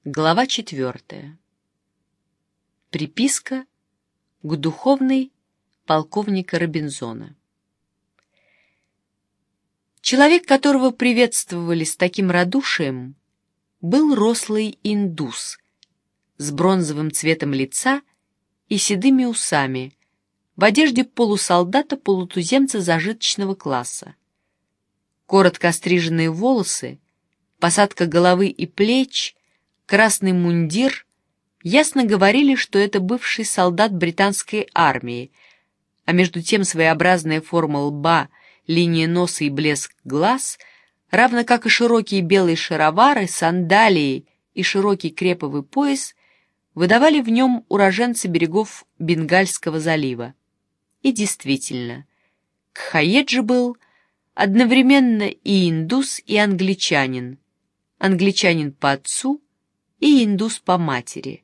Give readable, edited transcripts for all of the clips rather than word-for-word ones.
Глава 4. Приписка к духовной полковника Робинзона. Человек, которого приветствовали с таким радушием, был рослый индус с бронзовым цветом лица и седыми усами, в одежде полусолдата-полутуземца зажиточного класса. Коротко остриженные волосы, посадка головы и плеч, красный мундир ясно говорили, что это бывший солдат британской армии, а между тем своеобразная форма лба, линия носа и блеск глаз, равно как и широкие белые шаровары, сандалии и широкий креповый пояс, выдавали в нем уроженца берегов Бенгальского залива. И действительно, Кхаеджи был одновременно и индус, и англичанин, англичанин по отцу и индус по матери.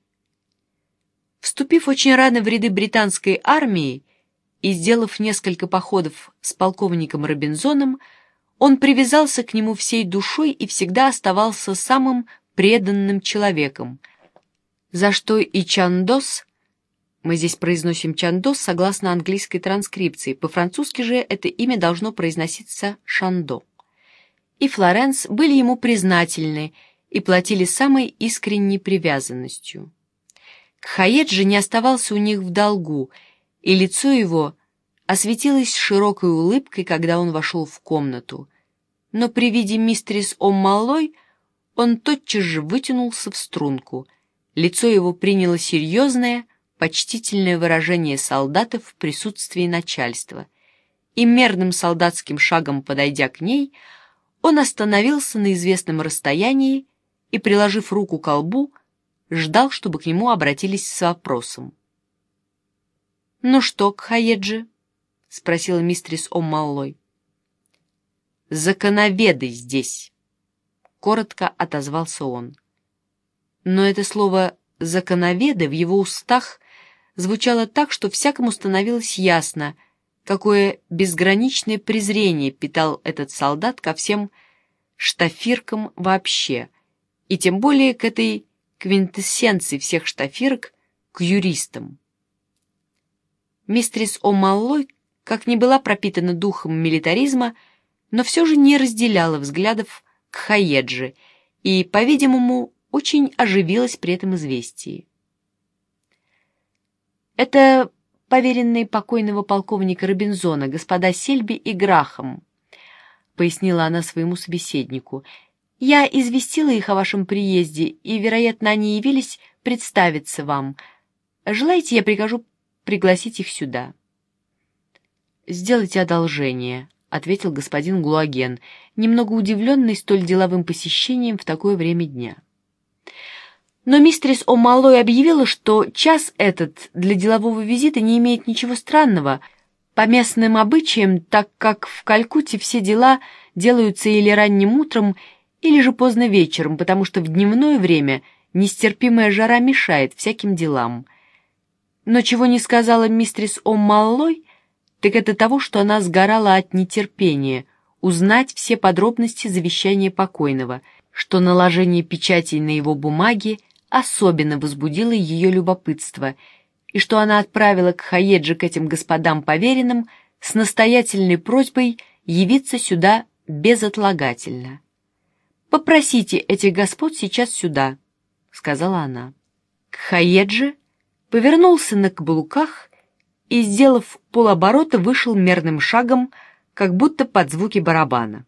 Вступив очень рано в ряды британской армии и сделав несколько походов с полковником Робинзоном, он привязался к нему всей душой и всегда оставался самым преданным человеком, за что и Чандос, мы здесь произносим Чандос согласно английской транскрипции, по-французски же это имя должно произноситься Шандо, и Флоренс были ему признательны и платили самой искренней привязанностью. Кхаеджи не оставался у них в долгу, и лицо его осветилось широкой улыбкой, когда он вошел в комнату, но при виде мистерис О'Маллой он тотчас же вытянулся в струнку, лицо его приняло серьезное, почтительное выражение солдата в присутствии начальства, и мерным солдатским шагом подойдя к ней, он остановился на известном расстоянии и, приложив руку к лбу, ждал, чтобы к нему обратились с вопросом. «Ну что, Кхаеджи?» — спросила мистерис О'Маллой. «Законоведы здесь», — коротко отозвался он. Но это слово «законоведы» в его устах звучало так, что всякому становилось ясно, какое безграничное презрение питал этот солдат ко всем штафиркам вообще, и тем более к этой квинтэссенции всех штафирок, к юристам. Мистерис О'Маллой, как ни была пропитана духом милитаризма, но все же не разделяла взглядов Кхаеджи и, по-видимому, очень оживилась при этом известии. «Это поверенные покойного полковника Робинзона, господа Сельби и Грахам», — пояснила она своему собеседнику. «Я известила их о вашем приезде, и, вероятно, они явились представиться вам. Желаете, я прикажу пригласить их сюда?» «Сделайте одолжение», — ответил господин Глуаген, немного удивленный столь деловым посещением в такое время дня. Но мистерис О'Маллой объявила, что час этот для делового визита не имеет ничего странного, по местным обычаям, так как в Калькутте все дела делаются или ранним утром, или же поздно вечером, потому что в дневное время нестерпимая жара мешает всяким делам. Но чего не сказала мистерис О'Маллой, так это того, что она сгорала от нетерпения узнать все подробности завещания покойного, что наложение печатей на его бумаги особенно возбудило ее любопытство, и что она отправила Кхаеджи к этим господам поверенным с настоятельной просьбой явиться сюда безотлагательно. «Попросите этих господ сейчас сюда», — сказала она. Кхаеджи повернулся на каблуках и, сделав полоборота, вышел мерным шагом, как будто под звуки барабана.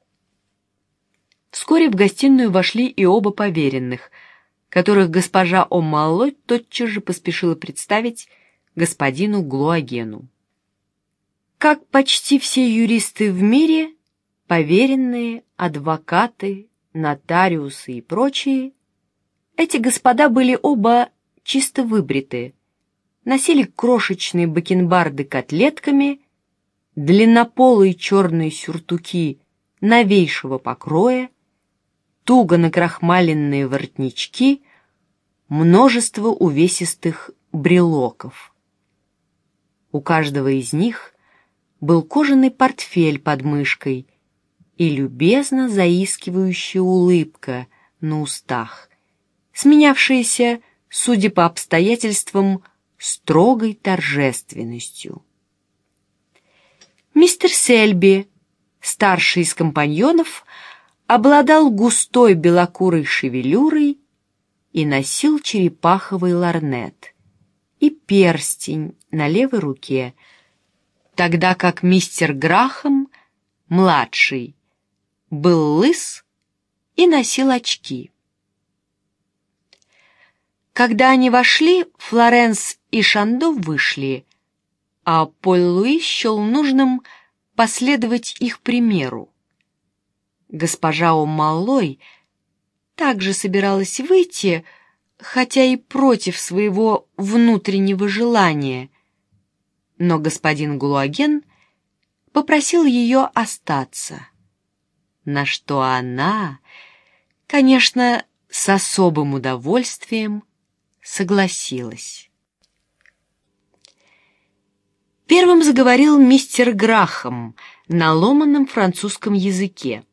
Вскоре в гостиную вошли и оба поверенных, которых госпожа О'Маллой тотчас же поспешила представить господину Глуагену. Как почти все юристы в мире, поверенные, адвокаты, нотариусы и прочие, эти господа были оба чисто выбриты, носили крошечные бакенбарды котлетками, длиннополые черные сюртуки новейшего покроя, туго накрахмаленные воротнички, множество увесистых брелоков. У каждого из них был кожаный портфель под мышкой и любезно заискивающая улыбка на устах, сменявшиеся, судя по обстоятельствам, строгой торжественностью. Мистер Сельби, старший из компаньонов, обладал густой белокурой шевелюрой и носил черепаховый лорнет и перстень на левой руке, тогда как мистер Грахам, младший, был лыс и носил очки. Когда они вошли, Флоренс и Шандо вышли, а Поль-Луи счел нужным последовать их примеру. Госпожа О'Маллой также собиралась выйти, хотя и против своего внутреннего желания, но господин Гулуаген попросил ее остаться, на что она, конечно, с особым удовольствием согласилась. Первым заговорил мистер Грахам на ломаном французском языке.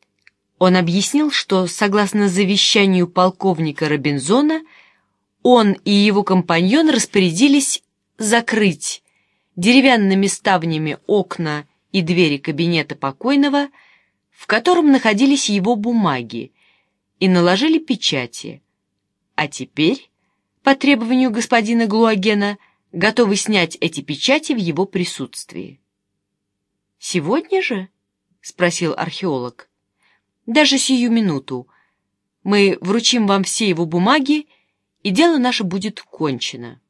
Он объяснил, что, согласно завещанию полковника Робинзона, он и его компаньон распорядились закрыть деревянными ставнями окна и двери кабинета покойного, в котором находились его бумаги, и наложили печати. А теперь, по требованию господина Глуагена, готовы снять эти печати в его присутствии. «Сегодня же?» — спросил археолог. «Даже сию минуту. Мы вручим вам все его бумаги, и дело наше будет кончено».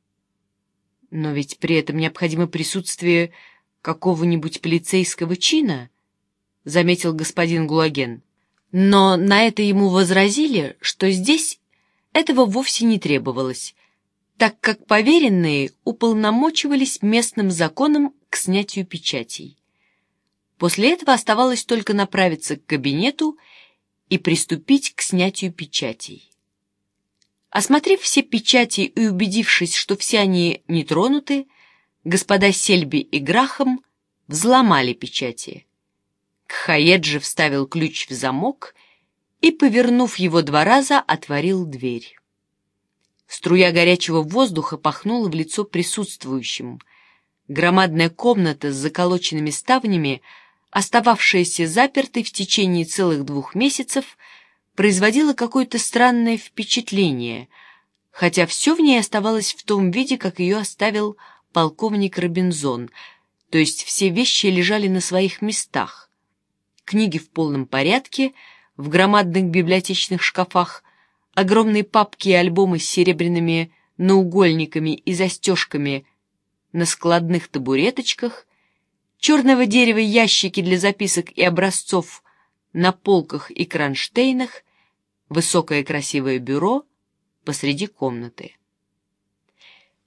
«Но ведь при этом необходимо присутствие какого-нибудь полицейского чина», — заметил господин Гулаген. Но на это ему возразили, что здесь этого вовсе не требовалось, так как поверенные уполномочивались местным законом к снятию печатей. После этого оставалось только направиться к кабинету и приступить к снятию печатей. Осмотрев все печати и убедившись, что все они не тронуты, господа Сельби и Грахам взломали печати. Кхаеджи вставил ключ в замок и, повернув его 2 раза, отворил дверь. Струя горячего воздуха пахнула в лицо присутствующим. Громадная комната с заколоченными ставнями, остававшаяся запертой в течение целых 2 месяцев, производила какое-то странное впечатление, хотя все в ней оставалось в том виде, как ее оставил полковник Робинзон, то есть все вещи лежали на своих местах. Книги в полном порядке, в громадных библиотечных шкафах, огромные папки и альбомы с серебряными наугольниками и застежками на складных табуреточках, черного дерева ящики для записок и образцов на полках и кронштейнах, высокое красивое бюро посреди комнаты.